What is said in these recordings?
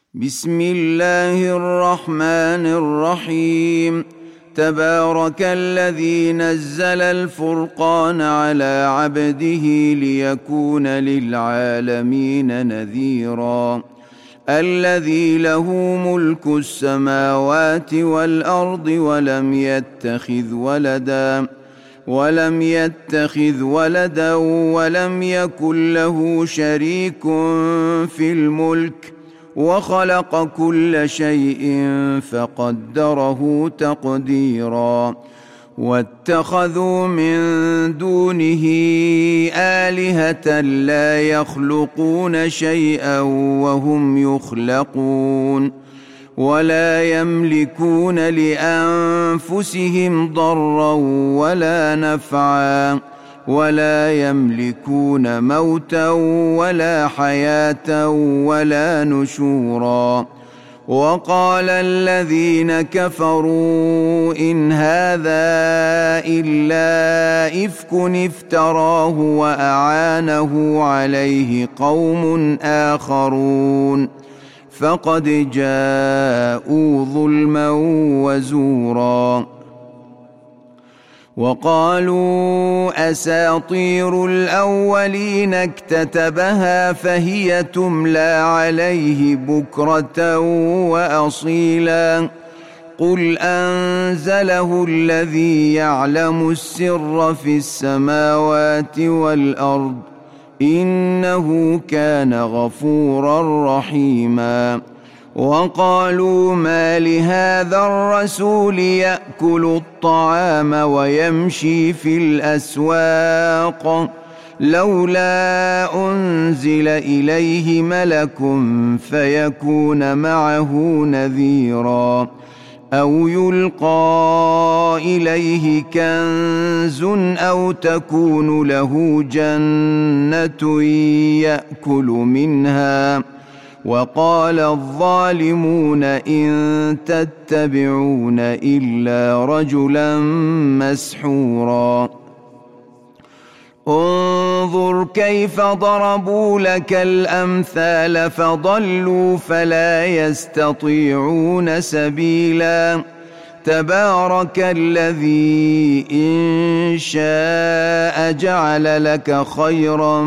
بسم الله الرحمن الرحيم. تبارك الذي نزل الفرقان على عبده ليكون للعالمين نذيرا. الذي له ملك السماوات والأرض ولم يتخذ ولدا ولم يكن له شريك في الملك وخلق كل شيء فقدره تقديرا. واتخذوا من دونه آلهة لا يخلقون شيئا وهم يخلقون ولا يملكون لأنفسهم ضرا ولا نفعا ولا يملكون موتا ولا حياة ولا نشورا. وقال الذين كفروا إن هذا إلا إفك افتراه وأعانه عليه قوم آخرون فقد جاءوا ظلما وزورا. وقالوا أساطير الأولين اكتتبها فهي تملى عليه بكرة وأصيلا. قل أنزله الذي يعلم السر في السماوات والأرض إنه كان غفورا رحيما. وقالوا ما لهذا الرسول يأكل الطعام ويمشي في الأسواق لولا أنزل إليه ملك فيكون معه نذيرا. أو يلقى إليه كنز أو تكون له جنة يأكل منها. وقال الظالمون إن تتبعون إلا رجلا مسحورا. انظر كيف ضربوا لك الأمثال فضلوا فلا يستطيعون سبيلا. تبارك الذي إن شاء جعل لك خيرا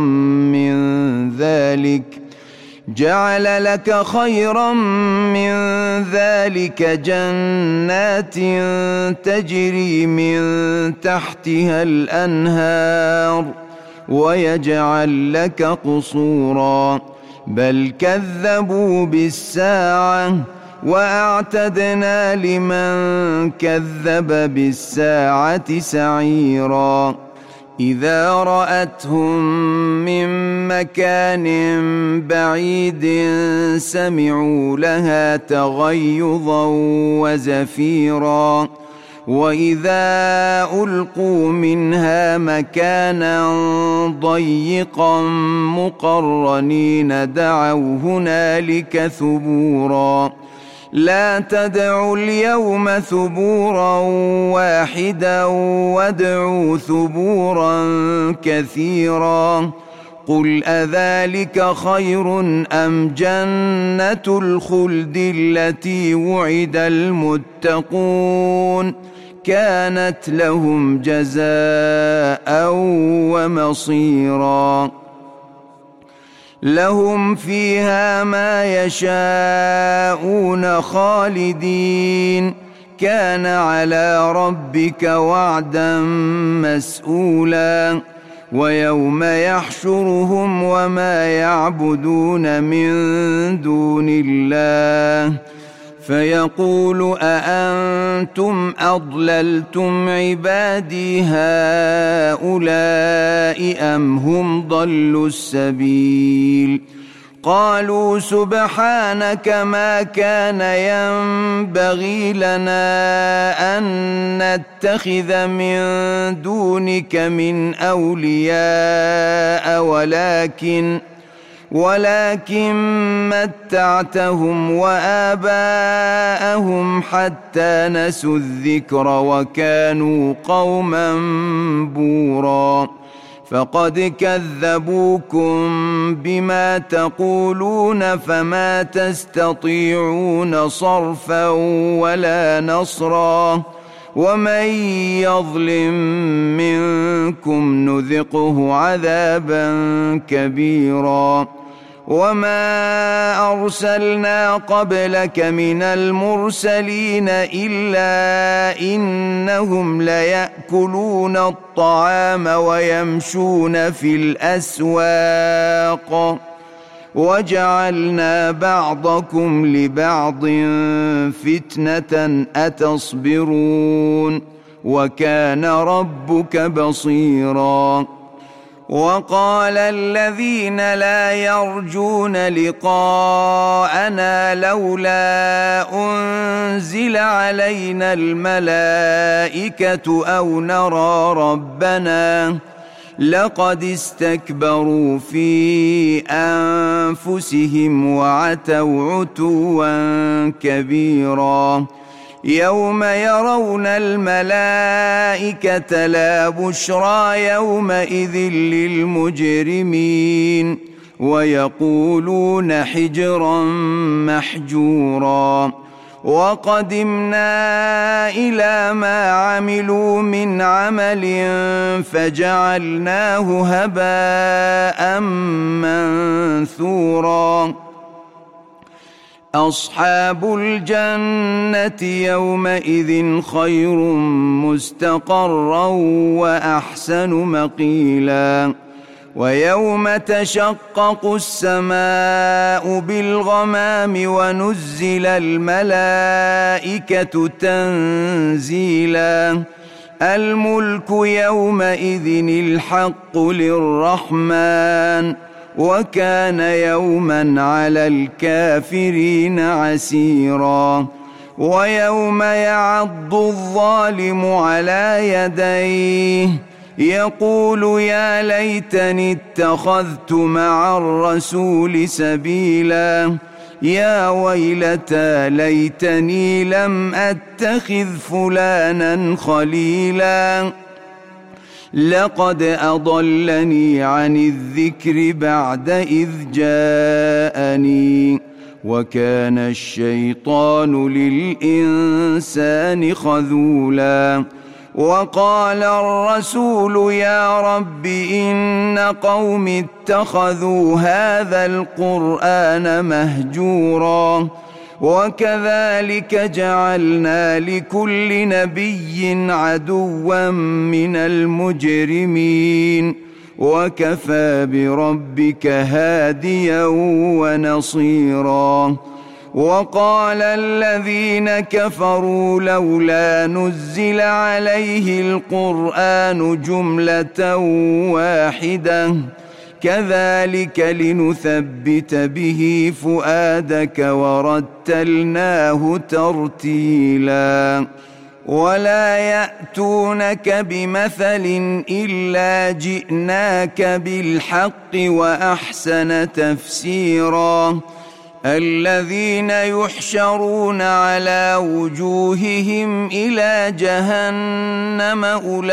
من ذلك جنات تجري من تحتها الأنهار ويجعل لك قصورا. بل كذبوا بالساعة وأعتدنا لمن كذب بالساعة سعيرا. إذا رأتهم من مكان بعيد سمعوا لها تغيظا وزفيرا. وإذا ألقوا منها مكانا ضيقا مقرنين دعوا هنالك ثبورا. لا تدعوا اليوم ثبورا واحدا وادعوا ثبورا كثيرا. قل أذلك خير أم جنة الخلد التي وعد المتقون كانت لهم جزاء ومصيرا. لهم فيها ما يشاءون خالدين كان على ربك وعدا مسئولا. ويوم يحشرهم وما يعبدون من دون الله فيقول أأنتم أضللتم عبادي هؤلاء أم هم ضلوا السبيل. قالوا سبحانك ما كان ينبغي لنا أن نتخذ من دونك من أولياء ولكن متعتهم وآباءهم حتى نسوا الذكر وكانوا قوما بورا. فقد كذبوكم بما تقولون فما تستطيعون صرفا ولا نصرا ومن يظلم منكم نذقه عذابا كبيرا وما أرسلنا قبلك من المرسلين إلا إنهم ليأكلون الطعام ويمشون في الأسواق وجعلنا بعضكم لبعض فتنة أتصبرون وكان ربك بصيرا وقال الذين لا يرجون لقاءنا لولا أنزل علينا الملائكة أو نرى ربنا لقد استكبروا في أنفسهم وعتوا عتوا كبيرا يوم يرون الملائكة لا بشرى يومئذ للمجرمين ويقولون حجرا محجورا وقدمنا إلى ما عملوا من عمل فجعلناه هباء منثورا أصحاب الجنة يومئذ خير مستقرا وأحسن مقيلا ويوم تشقق السماء بالغمام ونزل الملائكة تنزيلا الملك يومئذ الحق للرحمن وكان يوما على الكافرين عسيرا ويوم يعض الظالم على يديه يقول يا ليتني اتخذت مع الرسول سبيلا يا ويلتى ليتني لم أتخذ فلانا خليلا لقد أضلني عن الذكر بعد إذ جاءني وكان الشيطان للإنسان خذولا وقال الرسول يا رب إن قوم اتخذوا هذا القرآن مهجورا وكذلك جعلنا لكل نبي عدوا من المجرمين وكفى بربك هاديا ونصيرا وقال الذين كفروا لولا نزل عليه القرآن جملة واحدة كذلك لنثبت به فؤادك ورتلناه ترتيلا ولا يأتونك بمثل إلا جئناك بالحق وأحسن تفسيرا الذين يحشرون على وجوههم إلى جهنم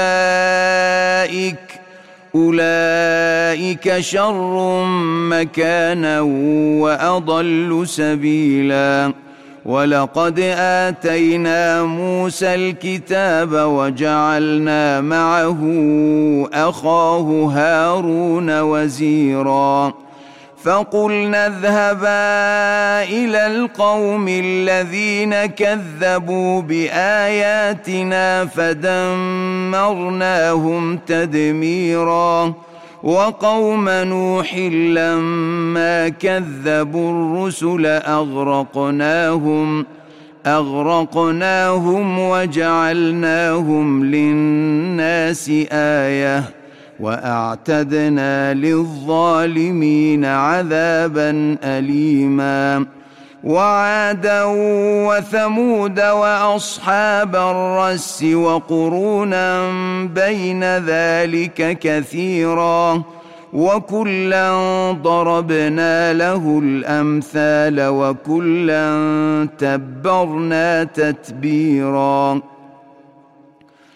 أولئك شر مكانا وأضل سبيلا ولقد آتينا موسى الكتاب وجعلنا معه أخاه هارون وزيرا فقلنا اذهبا إلى القوم الذين كذبوا بآياتنا فدمرناهم تدميرا وقوم نوح لما كذبوا الرسل أغرقناهم وجعلناهم للناس آية وأعتدنا للظالمين عذابا أليما وعادا وثمود وأصحاب الرس وقرونا بين ذلك كثيرا وكلا ضربنا له الأمثال وكلا تبرنا تتبيرا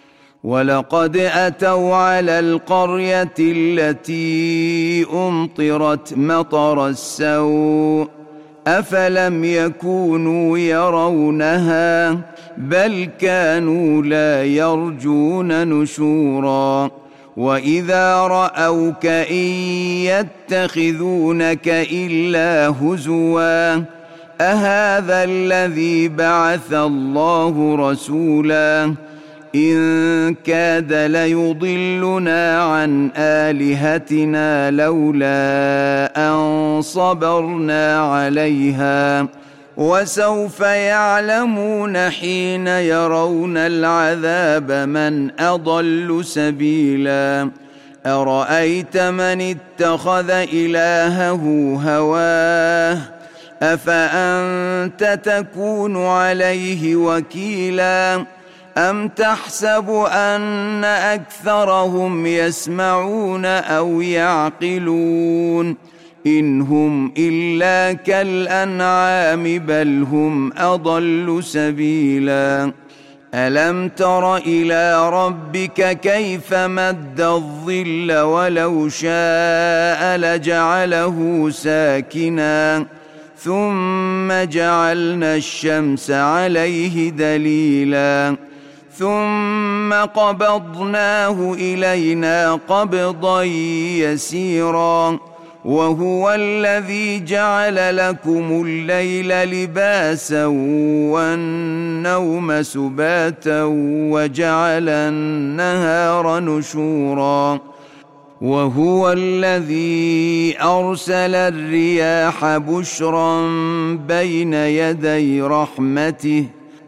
ولقد أتوا على القرية التي أمطرت مطر السوء أفلم يكونوا يرونها بل كانوا لا يرجون نشورا وإذا رأوك إن يتخذونك إلا هزوا أهذا الذي بعث الله رسولا إن كاد ليضلنا عن آلهتنا لولا أن صبرنا عليها وسوف يعلمون حين يرون العذاب من أضل سبيلا أرأيت من اتخذ إلهه هواه أفأنت تكون عليه وكيلا أم تحسب أن أكثرهم يسمعون أو يعقلون إن هم إلا كالأنعام بل هم أضل سبيلا ألم تر إلى ربك كيف مد الظل ولو شاء لجعله ساكنا ثم جعلنا الشمس عليه دليلا ثم قبضناه إلينا قبضا يسيرا وهو الذي جعل لكم الليل لباسا والنوم سباتا وجعل النهار نشورا وهو الذي أرسل الرياح بشرا بين يدي رحمته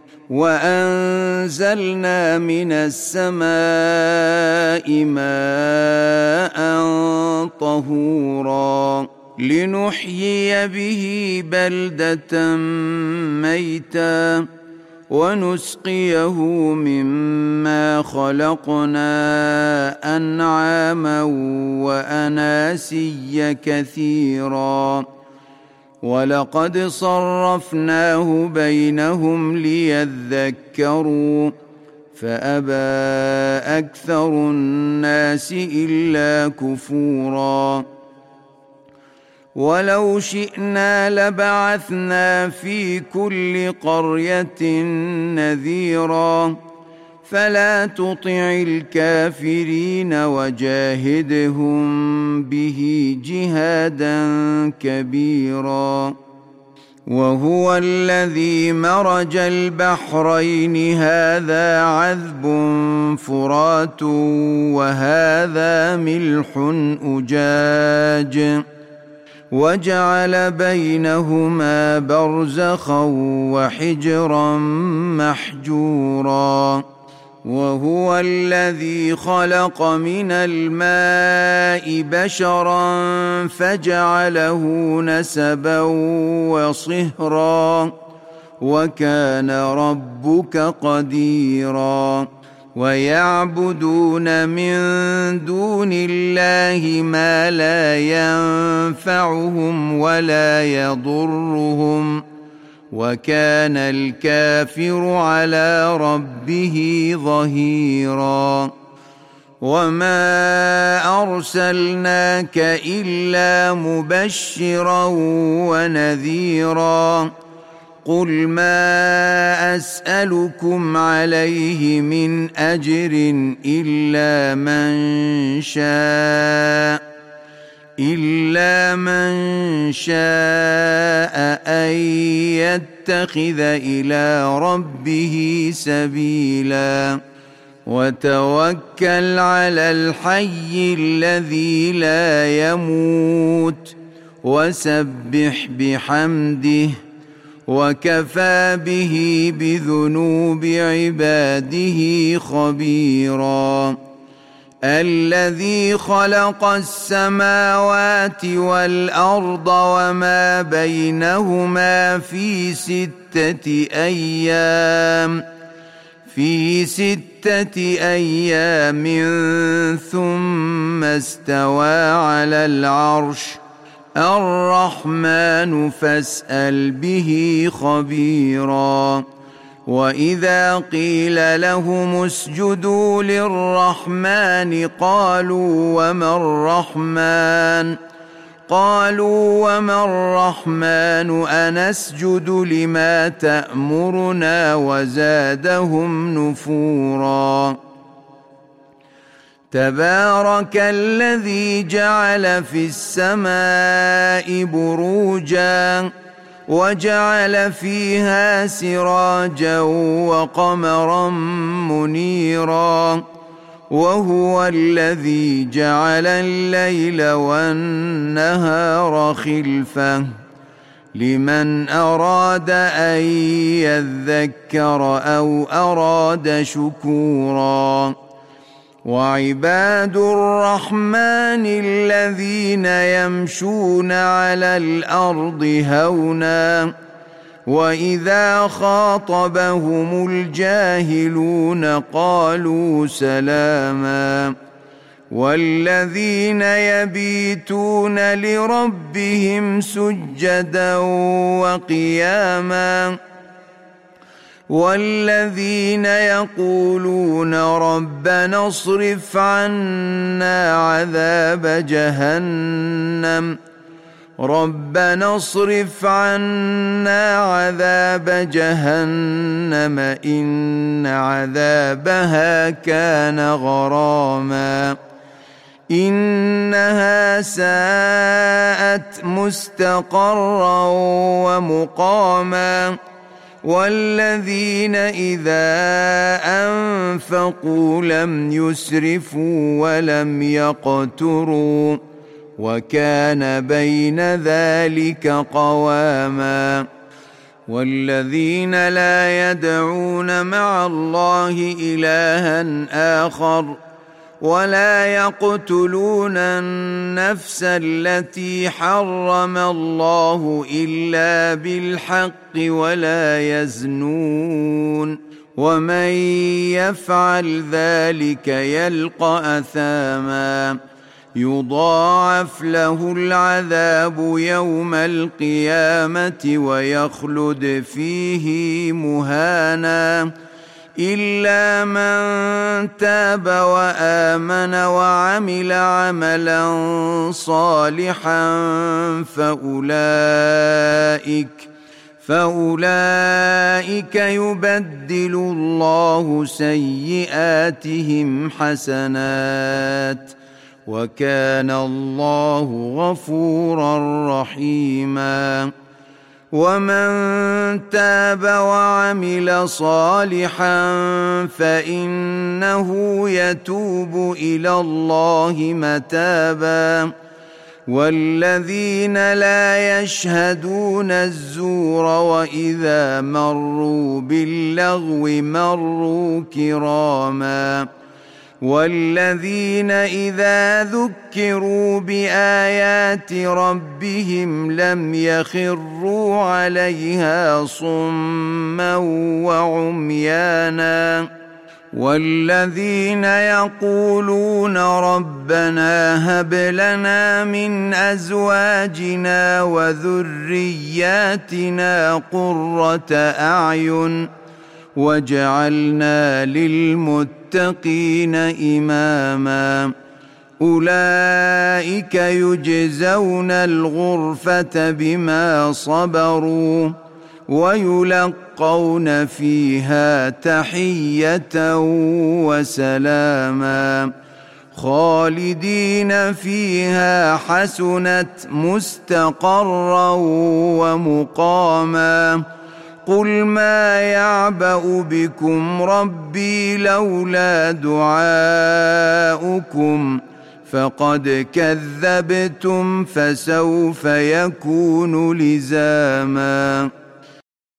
وأنزلنا من السماء ماء طهورا لنحيي به بلدة ميتا ونسقيه مما خلقنا أنعاما وأناسيا كثيرا ولقد صرفناه بينهم ليذكروا فأبى أكثر الناس إلا كفورا ولو شئنا لبعثنا في كل قرية نذيرا فلا تطع الكافرين وجاهدهم به جهادا كبيرا وهو الذي مرج البحرين هذا عذب فرات وهذا ملح أجاج وجعل بينهما برزخا وحجرا محجورا وهو الذي خلق من الماء بشرا فجعله نسبا وصهرا وكان ربك قديرا ويعبدون من دون الله ما لا ينفعهم ولا يضرهم وكان الكافر على ربه ظهيرا وما أرسلناك إلا مبشرا ونذيرا قل ما أسألكم عليه من أجر إلا من شاء أن يتخذ إلى ربه سبيلا وتوكل على الحي الذي لا يموت وسبح بحمده وكفى به بذنوب عباده خبيرا الذي خلق السماوات والأرض وما بينهما في 6 أيام ثم استوى على العرش الرحمن فاسأل به خبيرا وإذا قيل لهم اسجدوا للرحمن قالوا وما الرحمن أنسجد لما تأمرنا وزادهم نفورا. تبارك الذي جعل في السماء بروجا وجعل فيها سراجا وقمرا منيرا، وهو الذي جعل الليل والنهار خلفة لمن أراد أن يذكر أو أراد شكورا. وعباد الرحمن الذين يمشون على الأرض هونا وإذا خاطبهم الجاهلون قالوا سلاما. والذين يبيتون لربهم سجدا وقياما، والذين يقولون ربنا اصرف عنا عذاب جهنم إن عذابها كان غراما إنها ساءت مستقرا ومقاما. والذين إذا أنفقوا لم يسرفوا ولم يقتروا وكان بين ذلك قواما. والذين لا يدعون مع الله إلها آخر ولا يقتلون النفس التي حرم الله إلا بالحق ولا يزنون، ومن يفعل ذلك يلقى أثاما يضاعف له العذاب يوم القيامة ويخلد فيه مهانا إلا من تاب وآمن وعمل عملا صالحا فأولئك يبدل الله سيئاتهم حسنات وكان الله غفورا رحيما. ومن تاب وعمل صالحا فإنه يتوب إلى الله متابا. والذين لا يشهدون الزور وإذا مروا باللغو مروا كراما. والذين إذا ذكروا بآيات ربهم لم يخروا عليها صما وعميانا. والذين يقولون ربنا هب لنا من أزواجنا وذرياتنا قرة أعين وجعلنا للمتقين إماما. أولئك يجزون الغرفة بما صبروا ويلقون فيها تحية وسلاما خالدين فيها حسنت مستقرا ومقاما. قل ما يعبأ بكم ربي لولا دعاؤكم فقد كذبتم فسوف يكون لزاما.